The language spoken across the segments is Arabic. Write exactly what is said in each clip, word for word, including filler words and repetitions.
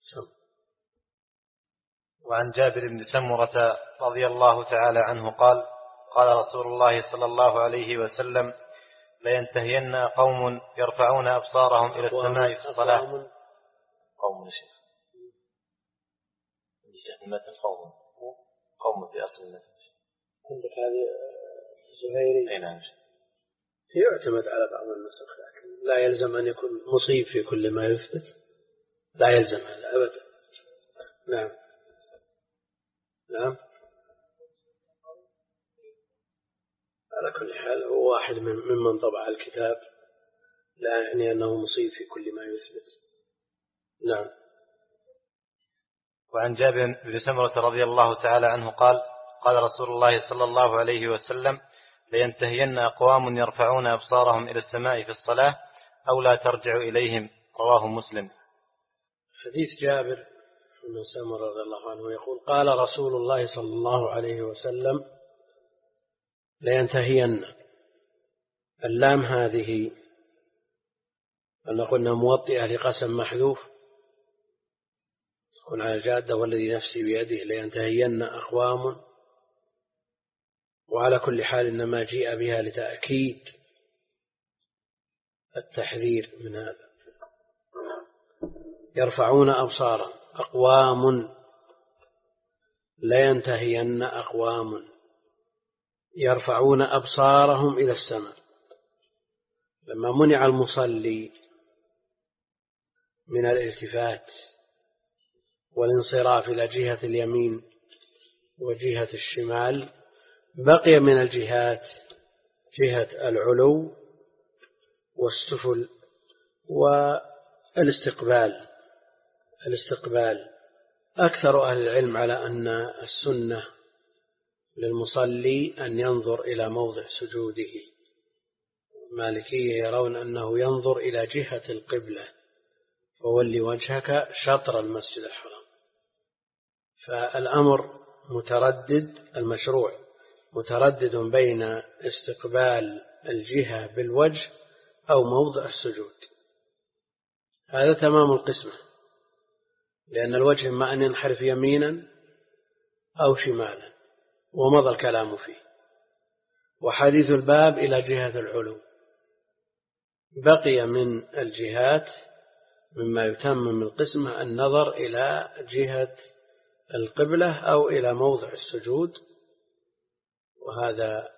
وعن جابر بن سمرة رضي الله تعالى عنه قال قال رسول الله صلى الله عليه وسلم لينتهين قوم يرفعون أبصارهم إلى السماء في الصلاة. قوم شيخ المتن قوم قوم في أصل المتن. عندك هذه الزهيري. أي نعم. يعتمد على بعض النسخ لكن لا يلزم أن يكون مصيب في كل ما يثبت، لا يلزم هذا أبدا. نعم نعم. على كل حال هو واحد من ممن طبع الكتاب، لا يعني أنه مصيب في كل ما يثبت. نعم. وعن جابر بن سمرة رضي الله تعالى عنه قال قال رسول الله صلى الله عليه وسلم لينتهين أقوام يرفعون أبصارهم إلى السماء في الصلاة أو لا ترجع إليهم. رواه مسلم. حديث جابر بن سمرة رضي الله عنه يقول قال رسول الله صلى الله عليه وسلم لينتهين. اللام هذه أن قلنا موطئة لقسم محذوف تكون على الجادة والذي نفسي بيده لينتهين أقوام، وعلى كل حال إنما جيء بها لتأكيد التحذير من هذا. يرفعون أبصارا أقوام لينتهين أقوام يرفعون أبصارهم إلى السماء. لما منع المصلي من الالتفات والانصراف إلى جهة اليمين وجهة الشمال بقي من الجهات جهة العلو والسفل والاستقبال. الاستقبال أكثر أهل العلم على أن السنة للمصلي أن ينظر إلى موضع سجوده. المالكية يرون أنه ينظر إلى جهة القبلة فولي وجهك شطر المسجد الحرام. فالأمر متردد، المشروع متردد بين استقبال الجهة بالوجه أو موضع السجود. هذا تمام القسمة، لأن الوجه إما أن ينحرف يمينا أو شمالا ومضى الكلام فيه. وحديث الباب إلى جهة العلو بقي من الجهات مما يتمم القسمة النظر إلى جهة القبلة أو إلى موضع السجود. وهذا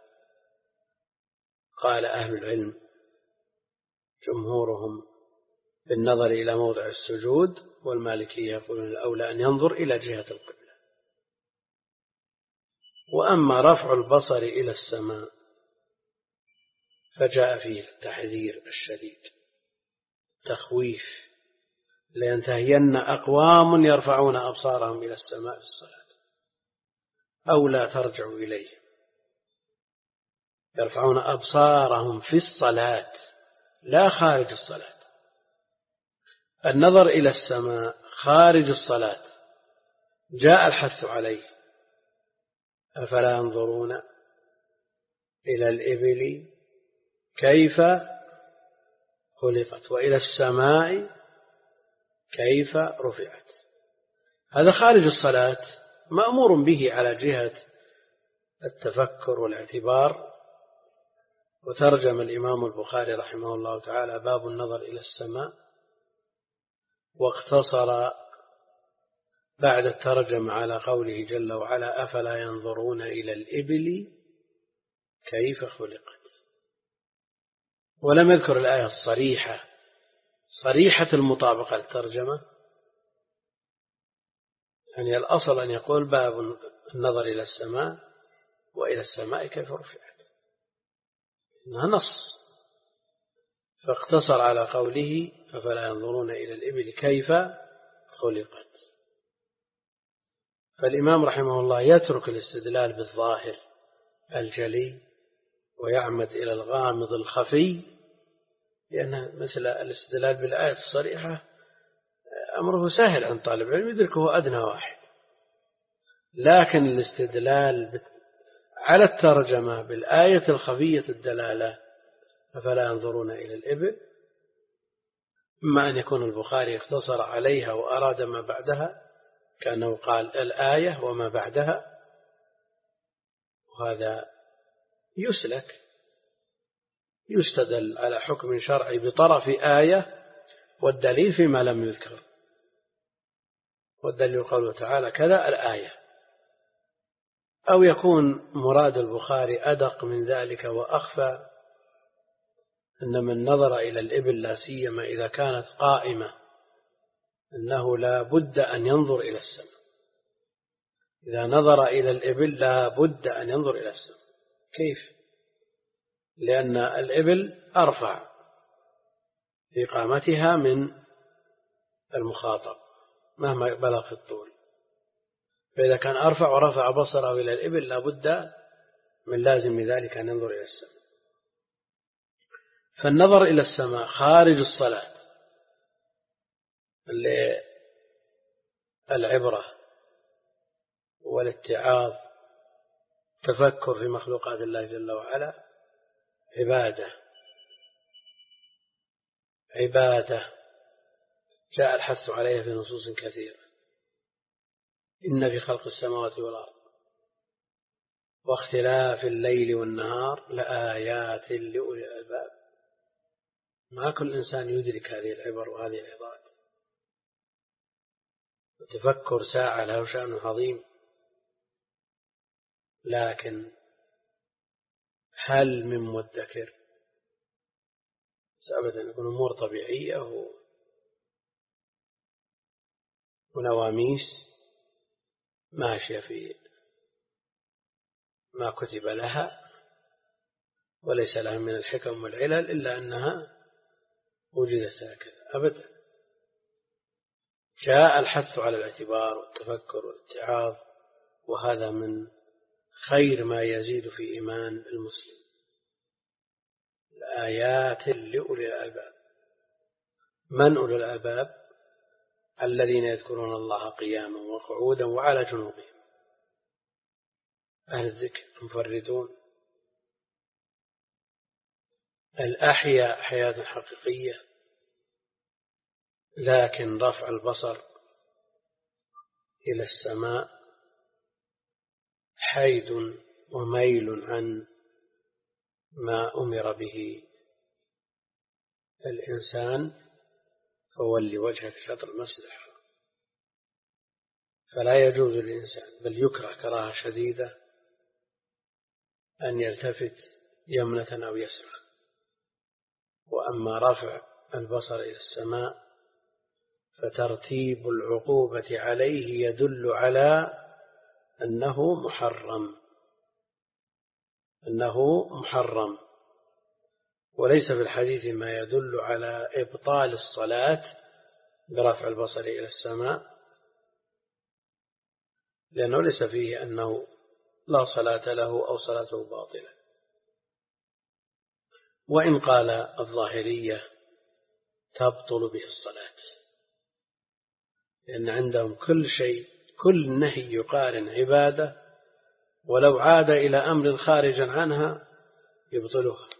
قال أهل العلم جمهورهم بالنظر إلى موضع السجود، والمالكية يقولون الأولى أن ينظر إلى جهة القبلة. وأما رفع البصر إلى السماء فجاء فيه التحذير الشديد، تخويف. لينتهين أقوام يرفعون أبصارهم إلى السماء في الصلاة أو لا ترجعوا إليه. يرفعون أبصارهم في الصلاة لا خارج الصلاة. النظر إلى السماء خارج الصلاة جاء الحث عليه. أفلا ينظرون إلى الإبل كيف خلقت وإلى السماء كيف رفعت. هذا خارج الصلاة مأمور به على جهة التفكر والاعتبار. وترجم الإمام البخاري رحمه الله تعالى باب النظر إلى السماء، واقتصر بعد الترجمة على قوله جل وعلا أفلا ينظرون إلى الإبل كيف خلقت، ولم يذكر الآية الصريحة صريحة المطابقة للترجمة. يعني الأصل أن يقول باب النظر إلى السماء وإلى السماء كيف رفعت، إنها نص. فاقتصر على قوله أفلا ينظرون إلى الإبل كيف خلقت. فالإمام رحمه الله يترك الاستدلال بالظاهر الجلي ويعمد إلى الغامض الخفي، لأن مثل الاستدلال بالآية الصريحة أمره سهل عن طالب علم يدركه أدنى واحد. لكن الاستدلال على الترجمة بالآية الخفية الدلالة أفلا ينظرون إلى الإبل إما أن يكون البخاري اختصر عليها وأراد ما بعدها كأنه قال الآية وما بعدها، وهذا يسلك، يستدل على حكم شرعي بطرف آية والدليل فيما لم يذكر، والدليل قوله تعالى كذا الآية. أو يكون مراد البخاري أدق من ذلك وأخفى، أن من نظر إلى الإبل لا سيما إذا كانت قائمة أنه لا بد أن ينظر إلى السماء، إذا نظر إلى الإبل لا بد أن ينظر إلى السماء. كيف؟ لأن الإبل أرفع في قامتها من المخاطب مهما بلغ في الطول، فإذا كان أرفع ورفع بصره إلى الإبل لا بد من لازم ذلك أن ينظر إلى السماء. فالنظر إلى السماء خارج الصلاة للعبرة والاتعاظ، تفكر في مخلوقات الله جل وعلا، عبادة عبادة جاء الحث عليها في نصوص كثيرة. إن في خلق السماوات والأرض واختلاف الليل والنهار لآيات لأولي الألباب. ما كل إنسان يدرك هذه العبر وهذه العظات. تفكر ساعة له شأن عظيم، لكن هل من مدكر؟ أبدا، يكون أمور طبيعية ونواميس ماشية في ما كتب لها، وليس لها من الحكم والعلل إلا أنها وجدت هكذا أبدا. جاء الحث على الاعتبار والتفكر والاتعاظ، وهذا من خير ما يزيد في إيمان المسلم. الآيات لأولي الألباب. من أولي الألباب؟ الذين يذكرون الله قياما وقعودا وعلى جنوبهم. أهل الذكر المفردون الأحياء حياة حقيقية، لكن رفع البصر إلى السماء حيد وميل عن ما أمر به الإنسان، فولي وجهك شطر المسجد الحرام. فلا يجوز للإنسان، بل يكره كراهة شديدة، أن يلتفت يمنة أو يسرى. وأما رفع البصر إلى السماء فترتيب العقوبة عليه يدل على أنه محرم أنه محرم وليس في الحديث ما يدل على إبطال الصلاة برفع البصر إلى السماء، لأنه ليس فيه أنه لا صلاة له أو صلاته باطلة. وإن قال الظاهرية تبطل به الصلاة، لأن عندهم كل شيء، كل نهي يقارن عبادة، ولو عاد إلى أمر خارج عنها يبطلها.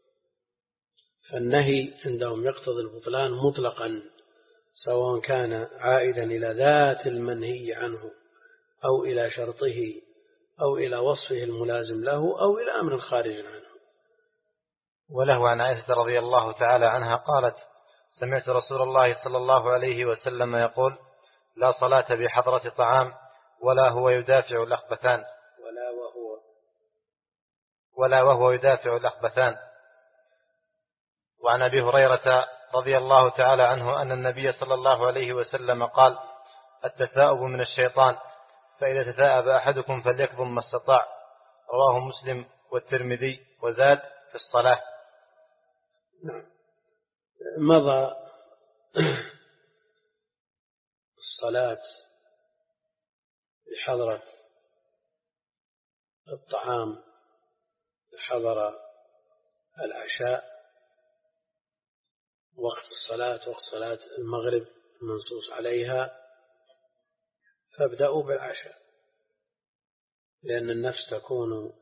فالنهي عندهم يقتضي البطلان مطلقا، سواء كان عائدا إلى ذات المنهي عنه أو إلى شرطه أو إلى وصفه الملازم له أو إلى أمر خارج عنه. وله عن عائشة رضي الله تعالى عنها قالت: سمعت رسول الله صلى الله عليه وسلم يقول: لا صلاة بحضرة طعام ولا هو يدافع الأخبثان ولا وهو ولا وهو يدافع الأخبثان. وعن أبي هريرة رضي الله تعالى عنه أن النبي صلى الله عليه وسلم قال: التثاؤب من الشيطان، فإذا تثاءب أحدكم فليكظم ما استطاع. رواه مسلم والترمذي وزاد في الصلاة. نعم. مضى الصلاة بحضرة الطعام، حضر العشاء، وقت الصلاة وقت صلاة المغرب المنصوص عليها، فابدأوا بالعشاء، لأن النفس تكون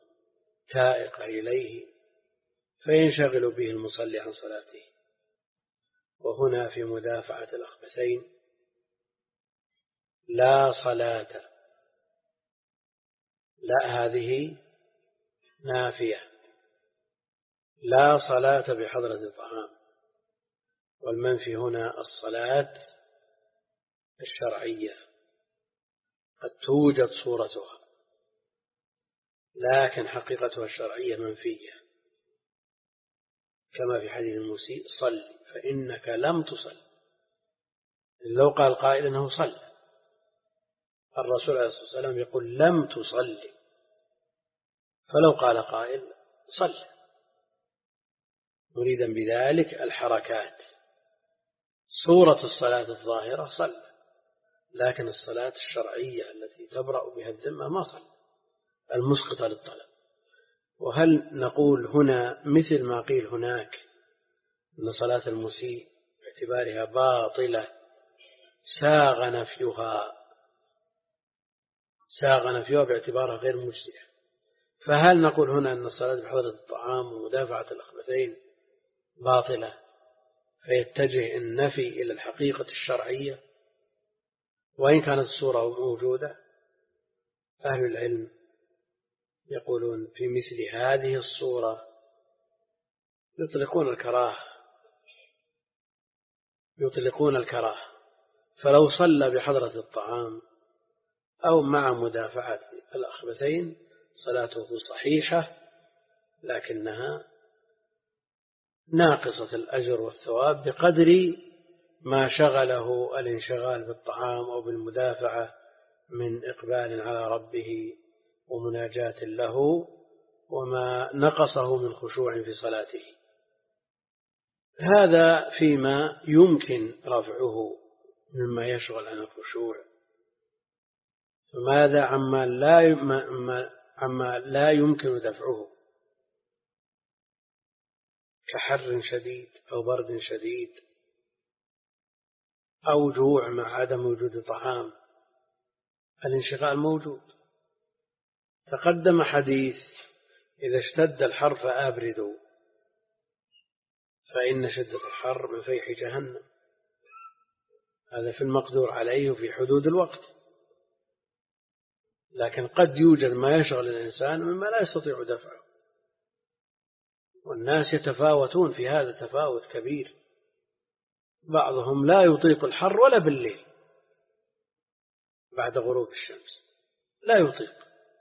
تائقة إليه فينشغل به المصلي عن صلاته. وهنا في مدافعة الأخبثين لا صلاة، لا هذه نافية، لا صلاة بحضرة الطعام، والمنفي هنا الصلاة الشرعية قد توجد صورتها لكن حقيقتها الشرعية منفية، كما في حديث المسيء صل فإنك لم تصل. لو قال قائل إنه صلى، الرسول عليه الصلاة والسلام يقول لم تصلي، فلو قال قائل صلى مريدا بذلك الحركات، صورة الصلاة الظاهرة صلى، لكن الصلاة الشرعية التي تبرأ بها الذمة ما صلى، المسقطة للطلب. وهل نقول هنا مثل ما قيل هناك أن صلاة المسيء باعتبارها باطلة ساغ نفيها ساغ نفيها باعتبارها غير مجزئة، فهل نقول هنا أن الصلاة بحضرة الطعام ومدافعة الأخبثين باطلة فيتجه النفي إلى الحقيقة الشرعية وإن كانت الصورة موجودة؟ أهل العلم يقولون في مثل هذه الصورة يطلقون الكراهة يطلقون الكراهة فلو صلى بحضرة الطعام أو مع مدافعة الأخبثين صلاته صحيحة، لكنها ناقصة الأجر والثواب بقدر ما شغله الانشغال بالطعام أو بالمدافعة من إقبال على ربه ومناجاة له، وما نقصه من خشوع في صلاته. هذا فيما يمكن رفعه مما يشغل عن الخشوع. فماذا عما لا عما لا يمكن دفعه كحر شديد أو برد شديد أو جوع مع عدم وجود طعام؟ الانشغال موجود. تقدم حديث إذا اشتد الحر فأبردوا فإن شدة الحر من فيح جهنم، هذا في المقدور عليه في حدود الوقت، لكن قد يوجد ما يشغل الإنسان مما لا يستطيع دفعه، والناس يتفاوتون في هذا تفاوت كبير، بعضهم لا يطيق الحر ولا بالليل بعد غروب الشمس لا يطيق،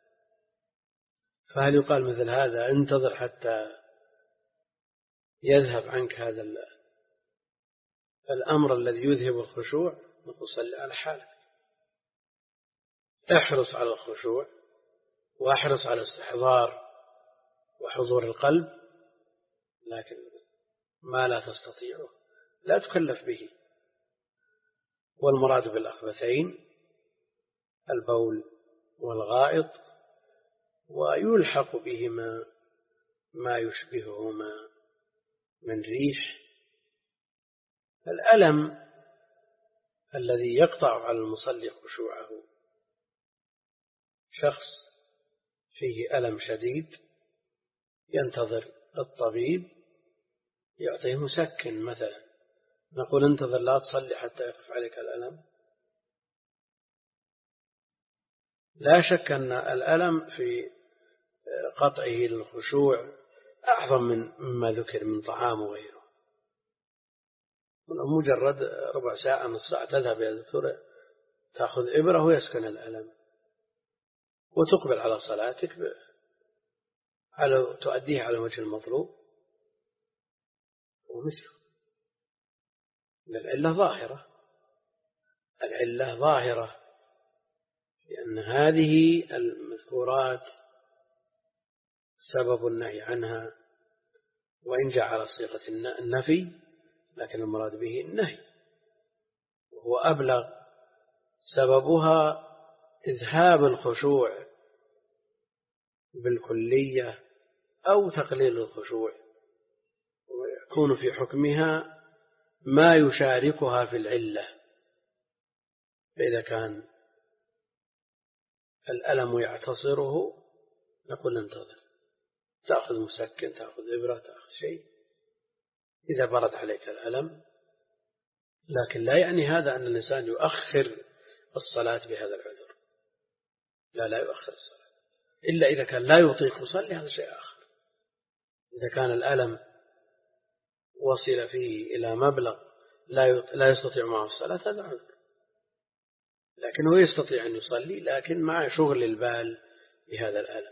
فهل يقال مثل هذا انتظر حتى يذهب عنك هذا الأمر الذي يذهب الخشوع؟ وتصلي على حالك، احرص على الخشوع واحرص على استحضار وحضور القلب، لكن ما لا تستطيعه لا تكلف به. والمراد بالأخبثين البول والغائط، ويلحق بهما ما يشبههما من ريح. الألم الذي يقطع على المصلي خشوعه، شخص فيه ألم شديد ينتظر الطبيب يعطيه مسكن مثلا، نقول انتظر لا تصلي حتى يخف عليك الألم؟ لا شك أن الألم في قطعه للخشوع أعظم من مما ذكر من طعام وغيره. مجرد ربع ساعة نص ساعة تذهب يا دكتور تأخذ إبرة ويسكن الألم وتقبل على صلاتك على تؤديها على وجه المطلوب ومثله. العلة ظاهرة العلة ظاهرة لأن هذه المذكورات سبب النهي عنها، وإن جاء على صيغة النفي لكن المراد به النهي، وهو أبلغ. سببها إذهاب الخشوع بالكلية أو تقليل الخشوع، ويكون في حكمها ما يشاركها في العلة. فإذا كان الألم يعتصره نقول انتظر، تأخذ مسكن، تأخذ إبرة، تأخذ شيء. إذا برد عليك الألم لكن لا يعني هذا أن الإنسان يؤخر الصلاة بهذا العذر، لا لا يؤخر الصلاة إلا إذا كان لا يطيق يصلي، هذا شيء آخر. إذا كان الألم وصل فيه إلى مبلغ لا يستطيع معه الصلاة هذا عذر، لكنه يستطيع أن يصلي لكن مع شغل البال بهذا الألم.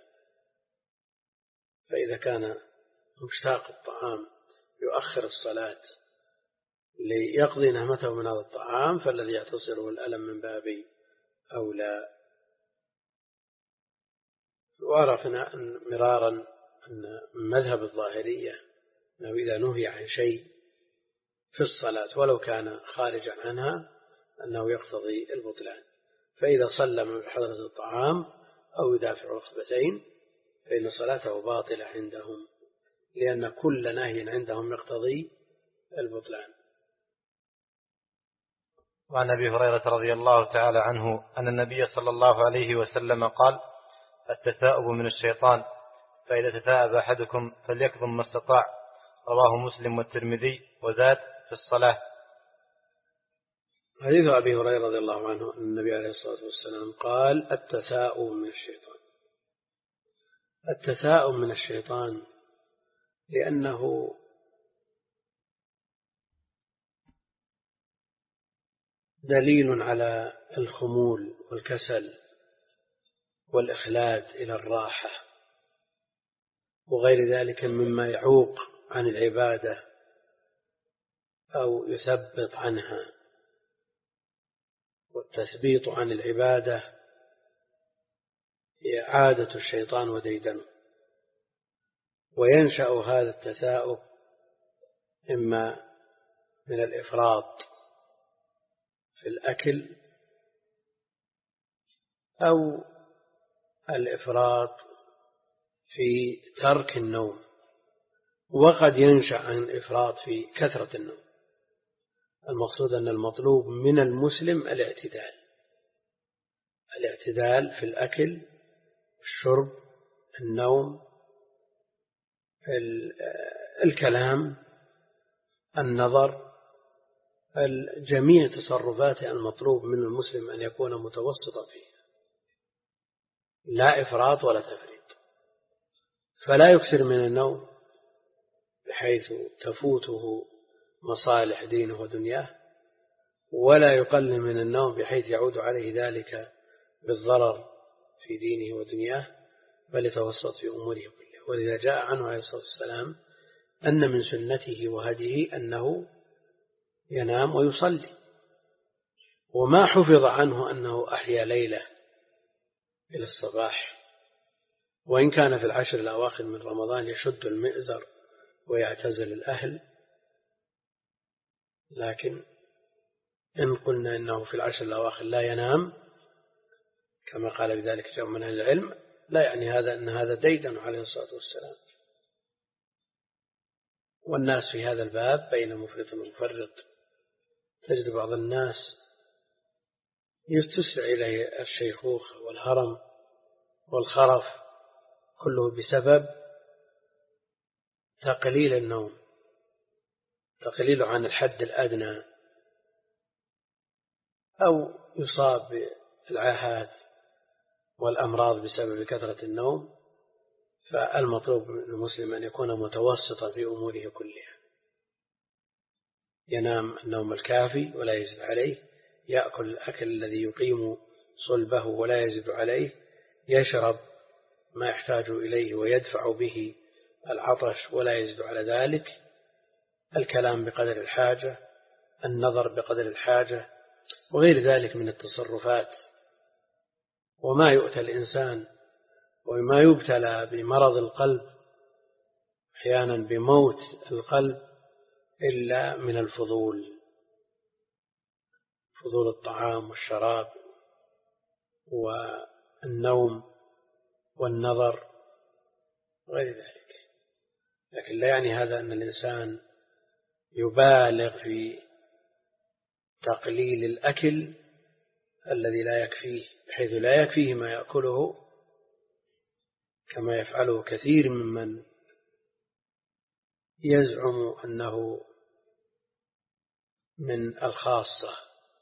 فإذا كان مشتاق الطعام يؤخر الصلاة ليقضي نهمته من هذا الطعام، فالذي يعتصره الألم من باب أولى. وعرفنا مرارا أن مذهب الظاهرية أنه إذا نهي عن شيء في الصلاة ولو كان خارجا عنها أنه يقتضي البطلان. فإذا صلى من حضرة الطعام أو يدافع ركبتين فإن صلاته باطلة عندهم، لأن كل نهي عندهم يقتضي البطلان. وعن أبي هريرة رضي الله تعالى عنه أن النبي صلى الله عليه وسلم قال: التثاؤب من الشيطان، فإذا تثاءب أحدكم فليكظم ما استطاع. رواه مسلم والترمذي وزاد في الصلاة. حديث أبي هريرة رضي الله عنه أن النبي عليه الصلاة والسلام قال: التثاؤب من الشيطان. التثاؤب من الشيطان لأنه دليل على الخمول والكسل والإخلاد إلى الراحة وغير ذلك مما يعوق عن العبادة أو يثبط عنها. والتثبيط عن العبادة هي عادة الشيطان وديدنه، وينشأ هذا التثاؤب إما من الإفراط في الأكل أو الإفراط في ترك النوم، وقد ينشأ عن الإفراط في كثرة النوم. المقصود أن المطلوب من المسلم الاعتدال، الاعتدال في الأكل، الشرب، النوم، الكلام، النظر، جميع تصرفاته المطلوب من المسلم أن يكون متوسطا فيه، لا إفراط ولا تفريط. فلا يكثر من النوم بحيث تفوته مصالح دينه ودنياه، ولا يقلل من النوم بحيث يعود عليه ذلك بالضرر في دينه ودنياه، بل يتوسط في أموره كلها. ولذا جاء عنه عليه الصلاة والسلام أن من سنته وهديه أنه ينام ويصلي، وما حفظ عنه أنه أحيا ليلة إلى الصباح، وإن كان في العشر الأواخر من رمضان يشد المئزر ويعتزل الأهل، لكن إن قلنا إنه في العشر الأواخر لا ينام كما قال بذلك جمع من أهل العلم، لا يعني هذا أن هذا ديدن عليه الصلاة والسلام. والناس في هذا الباب بين مفرط ومفرط. تجد بعض الناس يتسع إليه الشيخوخة والهرم والخرف كله بسبب تقليل النوم، تقليل عن الحد الأدنى، أو يصاب بالعاهات والأمراض بسبب كثرة النوم. فالمطلوب من المسلم أن يكون متوسطا في أموره كلها، ينام النوم الكافي ولا يزيد عليه، يأكل الأكل الذي يقيم صلبه ولا يزيد عليه، يشرب ما يحتاج إليه ويدفع به العطش ولا يزيد على ذلك، الكلام بقدر الحاجة، النظر بقدر الحاجة، وغير ذلك من التصرفات. وما يؤتى الإنسان وما يبتلى بمرض القلب أحيانا بموت القلب إلا من الفضول، فضول الطعام والشراب والنوم والنظر وغير ذلك. لكن لا يعني هذا أن الإنسان يبالغ في تقليل الأكل الذي لا يكفيه، بحيث لا يكفيه ما يأكله كما يفعله كثير ممن يزعم أنه من الخاصة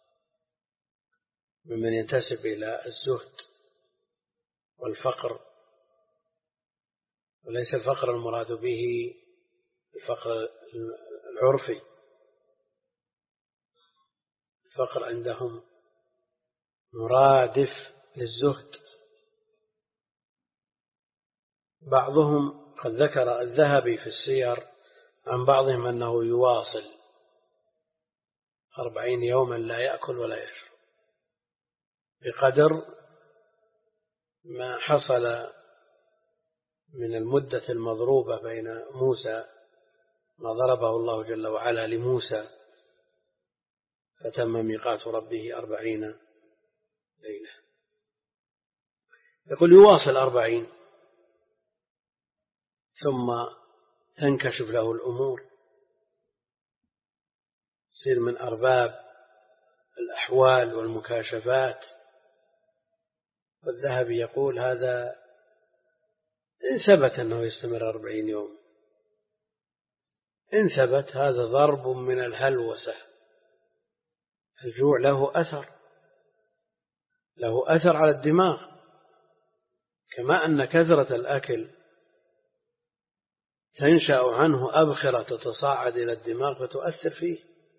ممن ينتسب إلى الزهد والفقر، وليس الفقر المراد به الفقر العرفي. الفقر عندهم مرادف للزهد. بعضهم قد ذكر الذهبي في السير عن بعضهم أنه يواصل أربعين يوما لا يأكل ولا يشرب بقدر ما حصل من المدة المضروبة بين موسى، ما ضربه الله جل وعلا لموسى فتم ميقات ربه أربعين ليلة. يقول يواصل أربعين ثم تنكشف له الأمور، يصير من أرباب الأحوال والمكاشفات. والذهبي يقول هذا إن ثبت أنه يستمر أربعين يوم، إن ثبت هذا ضرب من الهلوسة. الجوع له أثر، له أثر على الدماغ، كما أن كثرة الأكل تنشأ عنه أبخرة تتصاعد إلى الدماغ فتؤثر فيه،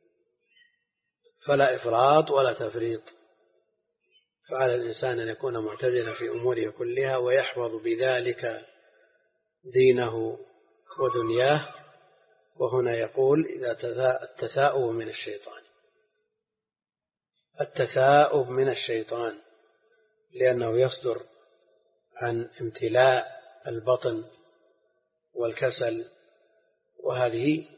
فلا إفراط ولا تفريط. فعلى الإنسان أن يكون معتدلا في أموره كلها ويحفظ بذلك دينه ودنياه. وهنا يقول إذا التثاؤب من الشيطان، التثاؤب من الشيطان لأنه يصدر عن امتلاء البطن والكسل، وهذه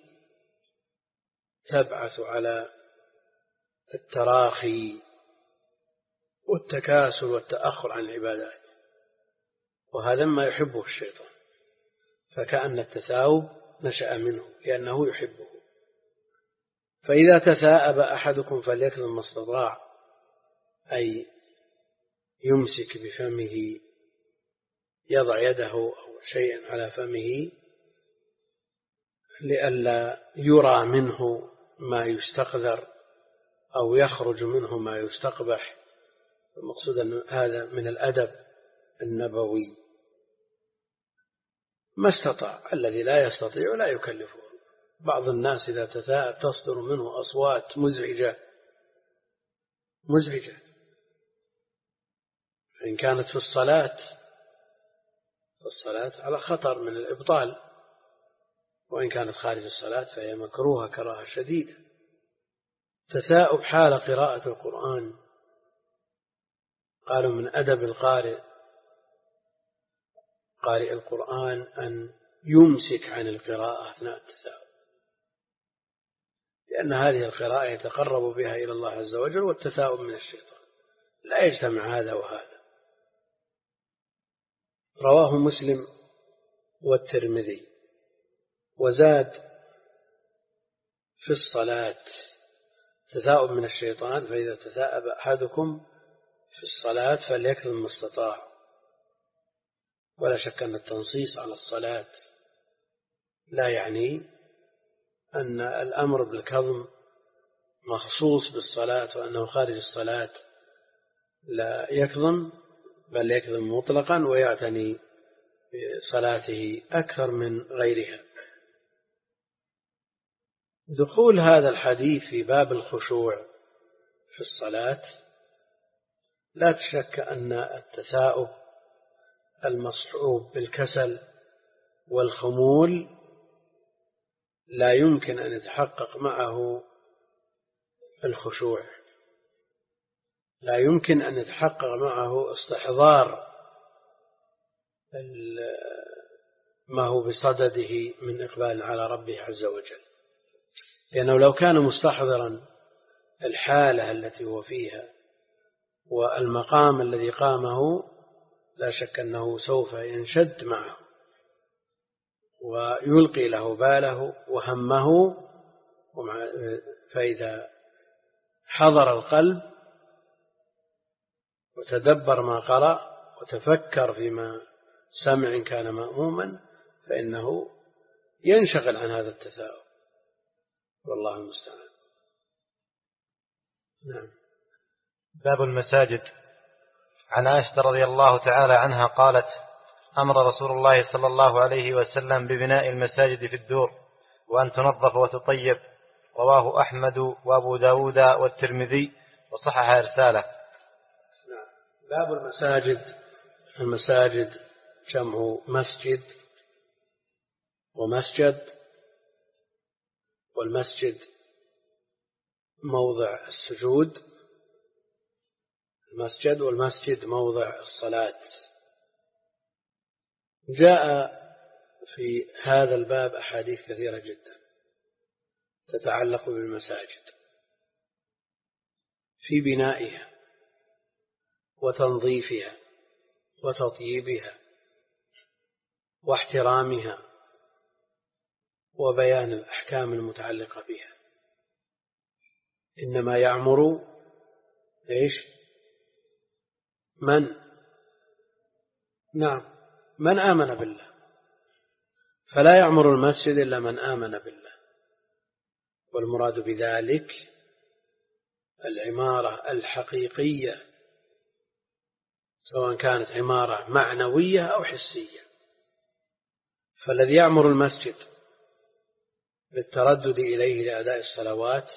تبعث على التراخي والتكاسل والتأخر عن العبادات، وهذا ما يحبه الشيطان. فكأن التثاؤب نشأ منه لأنه يحبه. فإذا تثاءب أحدكم فليكظم ما استطاع، أي يمسك بفمه، يضع يده أو شيئا على فمه لئلا يرى منه ما يستقذر أو يخرج منه ما يستقبح. المقصود أن هذا من الأدب النبوي. ما استطاع، الذي لا يستطيع لا يكلفه. بعض الناس إذا تثاءب تصدر منه أصوات مزعجة مزعجة إن كانت في الصلاة، في الصلاة على خطر من الإبطال، وإن كانت خارج الصلاة فهي مكروهة كراهة شديدة. تثاؤب حال قراءة القرآن، قالوا من أدب القارئ قارئ القرآن أن يمسك عن القراءة أثناء التثاؤب، لأن هذه القراءة يتقرب بها إلى الله عز وجل، والتثاؤب من الشيطان. لا يجتمع هذا وهذا. رواه مسلم والترمذي وزاد في الصلاة تثاؤب من الشيطان، فإذا تثاءب أحدكم في الصلاة فليكظم ما استطاع. ولا شك أن التنصيص على الصلاة لا يعني أن الأمر بالكظم مخصوص بالصلاة، وأنه خارج الصلاة لا يكظم، بل يكظم مطلقا ويعتني بصلاته أكثر من غيرها. دخول هذا الحديث في باب الخشوع في الصلاة لا تشك أن التثاؤب المصحوب بالكسل والخمول لا يمكن أن يتحقق معه الخشوع، لا يمكن أن يتحقق معه استحضار ما هو بصدده من إقبال على ربه عز وجل. لأنه لو كان مستحضرا الحالة التي هو فيها والمقام الذي قامه لا شك أنه سوف ينشد معه ويلقي له باله وهمه. فإذا حضر القلب وتدبر ما قرأ وتفكر فيما سمع إن كان مأموما فإنه ينشغل عن هذا التثاؤب، والله المستعان. نعم. باب المساجد. عن عائشة رضي الله تعالى عنها قالت: أمر رسول الله صلى الله عليه وسلم ببناء المساجد في الدور وأن تنظف وتطيب. رواه أحمد وأبو داود والترمذي وصحح إرساله. نعم. باب المساجد. المساجد جمع مسجد ومسجد، والمسجد موضع السجود، المسجد والمسجد موضع الصلاة. جاء في هذا الباب أحاديث كثيرة جدا تتعلق بالمساجد في بنائها وتنظيفها وتطييبها واحترامها وبيان الأحكام المتعلقة بها. إنما يعمر إيش؟ من؟ نعم، من آمن بالله، فلا يعمر المسجد إلا من آمن بالله. والمراد بذلك العمارة الحقيقية، سواء كانت عمارة معنوية أو حسية. فالذي يعمر المسجد بالتردد إليه لأداء الصلوات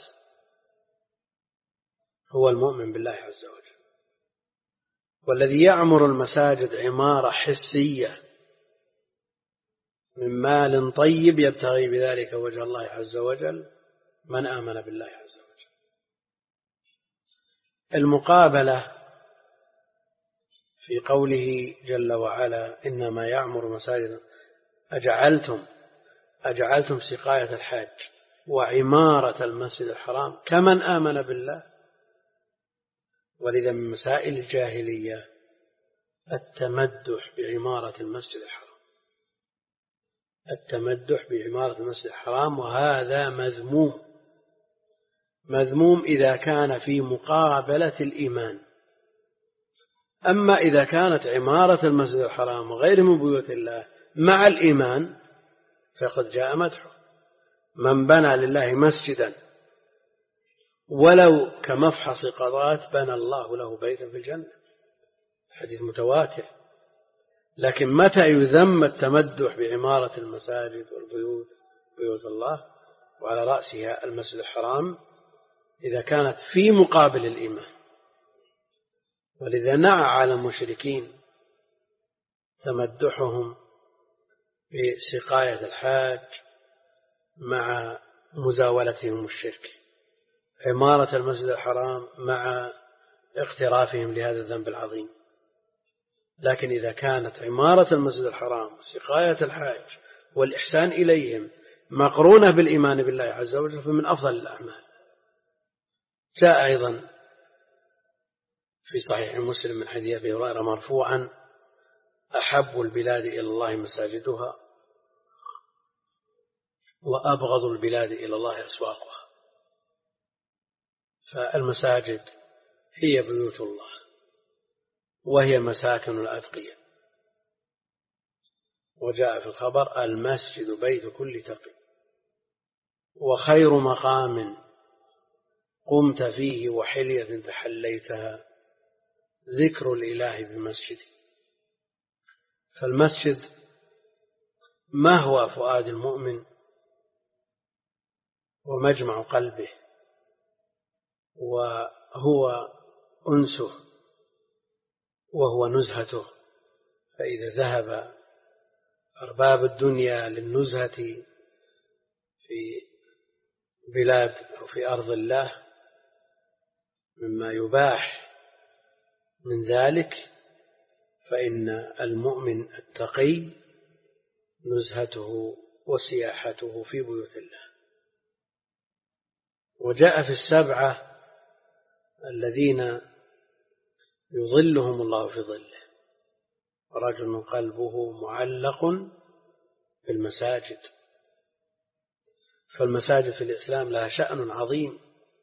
هو المؤمن بالله عز وجل. والذي يعمر المساجد عمارة حسية من مال طيب يبتغي بذلك وجه الله عز وجل من آمن بالله عز وجل. المقابلة في قوله جل وعلا: إنما يعمر مساجد أجعلتم أجعلتم سقاية الحاج وعمارة المسجد الحرام كمن آمن بالله. ولذا من مسائل الجاهلية التمدح بعمارة المسجد الحرام، التمدح بعمارة المسجد الحرام، وهذا مذموم. مذموم إذا كان في مقابلة الإيمان. أما إذا كانت عمارة المسجد الحرام وغير من بيوت الله مع الإيمان فقد جاء مدحه. من بنى لله مسجدا ولو كمفحص قضاة بنى الله له بيتا في الجنة، حديث متواتر. لكن متى يذم التمدح بعمارة المساجد والبيوت بيوت الله وعلى رأسها المسجد الحرام؟ إذا كانت في مقابل الإيمان. ولذا نعى على المشركين تمدحهم بسقاية الحاج مع مزاولتهم الشرك، عمارة المسجد الحرام مع اقترافهم لهذا الذنب العظيم. لكن إذا كانت عمارة المسجد الحرام سقاية الحاج والإحسان إليهم مقرونة بالإيمان بالله عز وجل فمن أفضل الأعمال. جاء أيضا في صحيح مسلم من حديث أبي هريرة مرفوعا: أحب البلاد إلى الله مساجدها وأبغض البلاد إلى الله أسواقها. فالمساجد هي بيوت الله وهي مساكن الأتقياء. وجاء في الخبر: المسجد بيت كل تقي، وخير مقام قمت فيه وحلية تحليتها ذكر الإله بمسجد. فالمسجد ما هو فؤاد المؤمن ومجمع قلبه، وهو أنسه وهو نزهته. فإذا ذهب أرباب الدنيا للنزهة في بلاد أو في أرض الله مما يباح من ذلك، فإن المؤمن التقي نزهته وسياحته في بيوت الله. وجاء في السبعة الذين يظلهم الله في ظله: رجل قلبه معلق بالمساجد. فالمساجد في الإسلام لها شأن عظيم.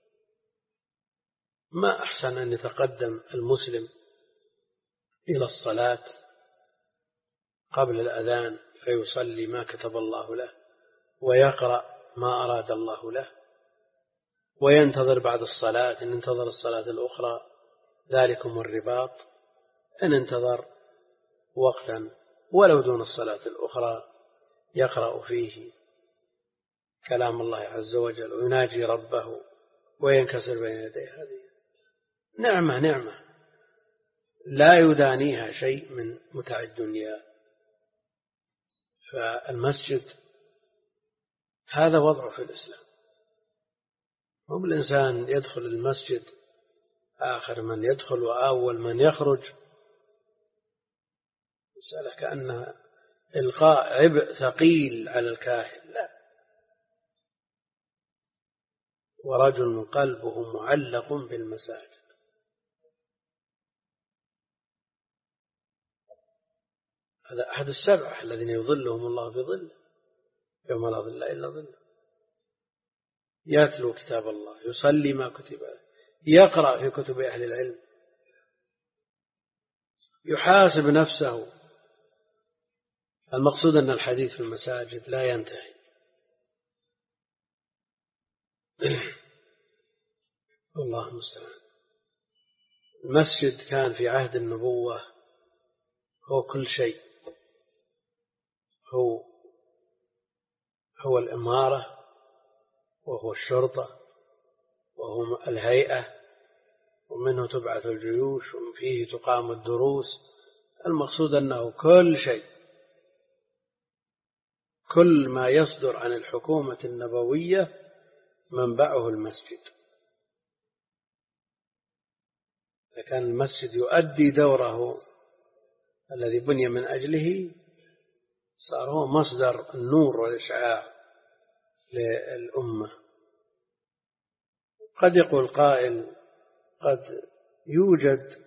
ما أحسن أن يتقدم المسلم إلى الصلاة قبل الأذان فيصلي ما كتب الله له ويقرأ ما أراد الله له، وينتظر بعد الصلاة إن انتظر الصلاة الأخرى ذلكم الرباط، إن انتظر وقتا ولو دون الصلاة الأخرى يقرأ فيه كلام الله عز وجل ويناجي ربه وينكسر بين يديه، هذه نعمة نعمة لا يدانيها شيء من متاع الدنيا. فالمسجد هذا وضعه في الإسلام، هم الإنسان يدخل المسجد آخر من يدخل وأول من يخرج، مسألة كأنها إلقاء عبء ثقيل على الكاهل، لا. ورجل قلبه معلق بالمساجد، هذا أحد السبعة الذين يظلهم الله بظله يوم لا ظل إلا ظله، يتلو كتاب الله، يصلي ما كتب له، يقرأ في كتب أهل العلم، يحاسب نفسه. المقصود أن الحديث في المساجد لا ينتهي. الله المستعان. المسجد كان في عهد النبوة هو كل شيء، هو هو الإمارة وهو الشرطة وهو الهيئة، ومنه تبعث الجيوش ومن فيه تقام الدروس. المقصود أنه كل شيء، كل ما يصدر عن الحكومة النبوية منبعه المسجد. فكان المسجد يؤدي دوره الذي بني من أجله، صار هو مصدر النور والإشعاع للأمة. قد يقول قائل قد يوجد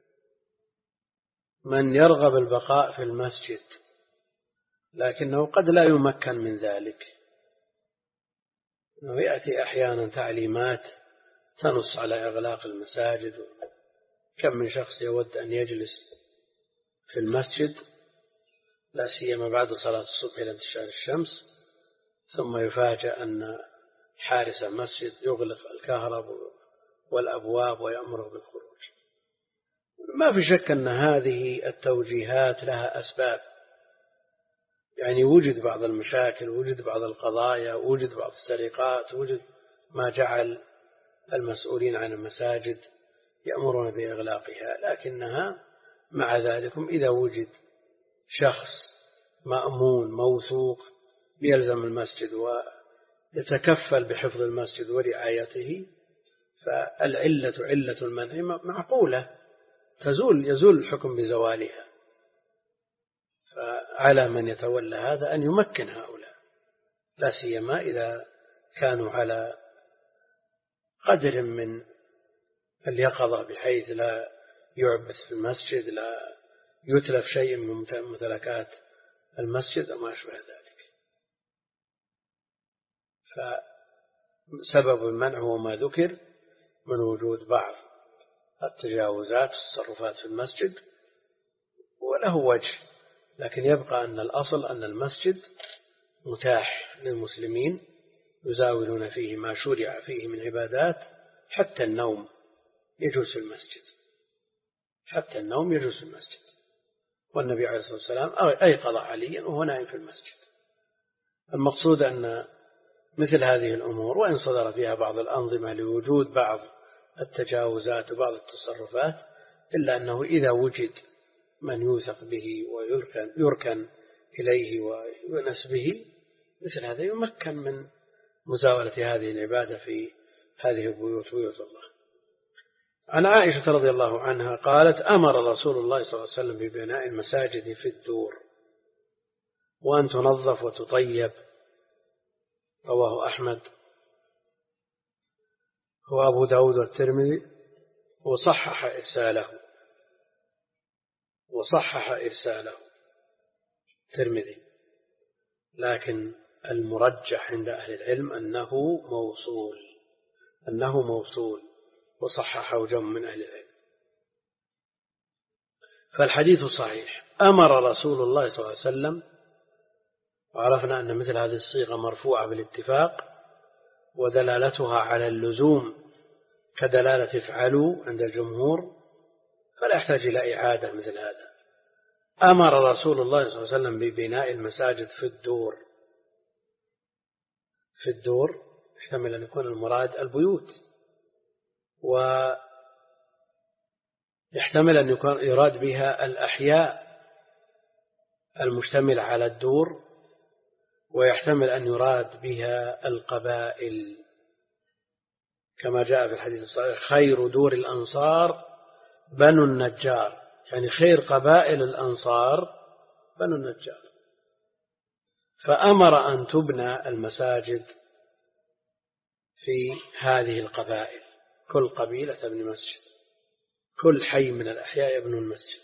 من يرغب البقاء في المسجد لكنه قد لا يمكن من ذلك، أنه يأتي أحيانا تعليمات تنص على إغلاق المساجد. كم من شخص يود أن يجلس في المسجد لا سيما بعد صلاة الصبح إلى انتشار الشمس، ثم يفاجأ أن حارس المسجد يغلق الكهرب والأبواب ويأمره بالخروج. ما في شك أن هذه التوجيهات لها أسباب، يعني وجد بعض المشاكل، وجد بعض القضايا، وجد بعض السرقات، وجد ما جعل المسؤولين عن المساجد يأمرون بإغلاقها. لكنها مع ذلك إذا وجد شخص مأمون موثوق يلزم المسجد ويتكفل بحفظ المسجد ورعايته، فالعلة علة المنع معقولة، تزول يزول الحكم بزوالها. فعلى من يتولى هذا أن يمكن هؤلاء، لا سيما إذا كانوا على قدر من اليقظة بحيث لا يعبث في المسجد، لا يتلف شيء من ممتلكات المسجد وما أشبه ذلك. فسبب المنع هو ما ذكر من وجود بعض التجاوزات والتصرفات في المسجد، وله وجه، لكن يبقى أن الأصل أن المسجد متاح للمسلمين يزاولون فيه ما شرع فيه من عبادات، حتى النوم يجوز في المسجد، حتى النوم يجوز في المسجد. والنبي عليه الصلاة والسلام أيقظ عليا وهو نائم في المسجد. المقصود أن مثل هذه الأمور وإن صدر فيها بعض الأنظمة لوجود بعض التجاوزات وبعض التصرفات، إلا أنه إذا وجد من يوثق به ويركن يركن إليه ويؤنس به، مثل هذا يمكن من مزاولة هذه العبادة في هذه البيوت، بيوت الله. عن عائشة رضي الله عنها قالت: أمر رسول الله صلى الله عليه وسلم ببناء المساجد في الدور وأن تنظف وتطيب. رواه أحمد وأبو داود والترمذي وصحح إرساله وصحح إرساله الترمذي، لكن المرجح عند أهل العلم أنه موصول أنه موصول وصححه جمع من أهل العلم. فالحديث صحيح. أمر رسول الله صلى الله عليه وسلم، وعرفنا أن مثل هذه الصيغة مرفوعة بالاتفاق، ودلالتها على اللزوم كدلالة افعلوا عند الجمهور فلا يحتاج إلى إعادة مثل هذا. أمر رسول الله صلى الله عليه وسلم ببناء المساجد في الدور. في الدور يحتمل أن يكون المراد البيوت، ويحتمل أن يكون يراد بها الأحياء المشتملة على الدور، ويحتمل أن يراد بها القبائل كما جاء في الحديث الصحيح: خير دور الأنصار بنو النجار، يعني خير قبائل الأنصار بنو النجار. فأمر أن تبنى المساجد في هذه القبائل، كل قبيلة تبني مسجد، كل حي من الأحياء يبنوا المسجد.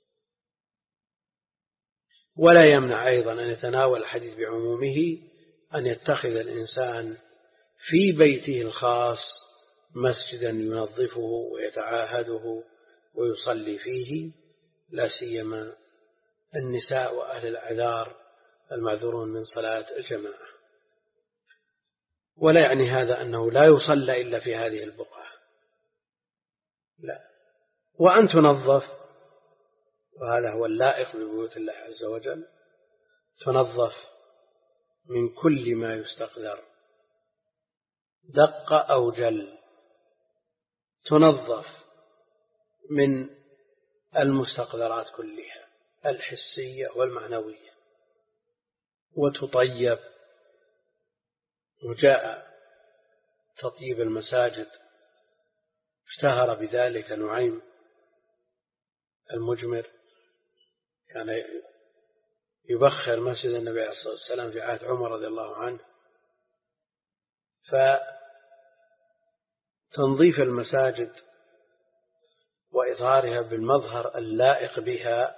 ولا يمنع أيضا أن يتناول الحديث بعمومه أن يتخذ الإنسان في بيته الخاص مسجدا ينظفه ويتعاهده ويصلي فيه، لا سيما النساء وأهل الأعذار المعذورون من صلاة الجماعة. ولا يعني هذا أنه لا يصلى إلا في هذه البقعة، لا. وأن تنظف، وهذا هو اللائق ببيوت الله عز وجل، تنظف من كل ما يستقذر دق أو جل، تنظف من المستقذرات كلها الحسية والمعنوية، وتطيب. وجاء تطيب المساجد اشتهر بذلك نعيم المجمر، كان يبخر مسجد النبي عليه الصلاة والسلام في عهد عمر رضي الله عنه. فتنظيف المساجد وإظهارها بالمظهر اللائق بها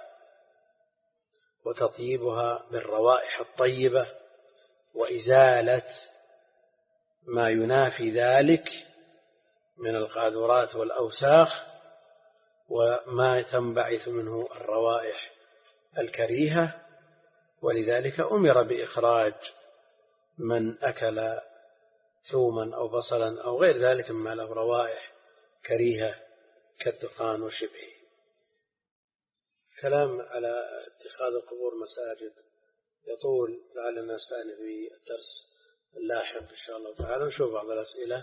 وتطيبها بالروائح الطيبة وإزالة ما ينافي ذلك من القاذورات والأوساخ وما تنبعث منه الروائح الكريهة. ولذلك أمر بإخراج من أكل ثوما أو بصلا أو غير ذلك مما له روائح كريهة كالدخان وشبهه. كلام على اتخاذ القبور مساجد يطول، لعلنا نستأنف في الدرس اللاحق إن شاء الله تعالى. نشوف بعض الأسئلة.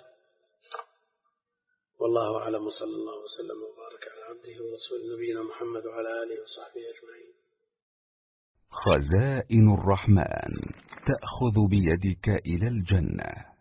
والله أعلم، وصلى الله وسلم وبارك على عبده ورسوله نبينا محمد وعلى آله وصحبه أجمعين. خزائن الرحمن تأخذ بيدك إلى الجنة.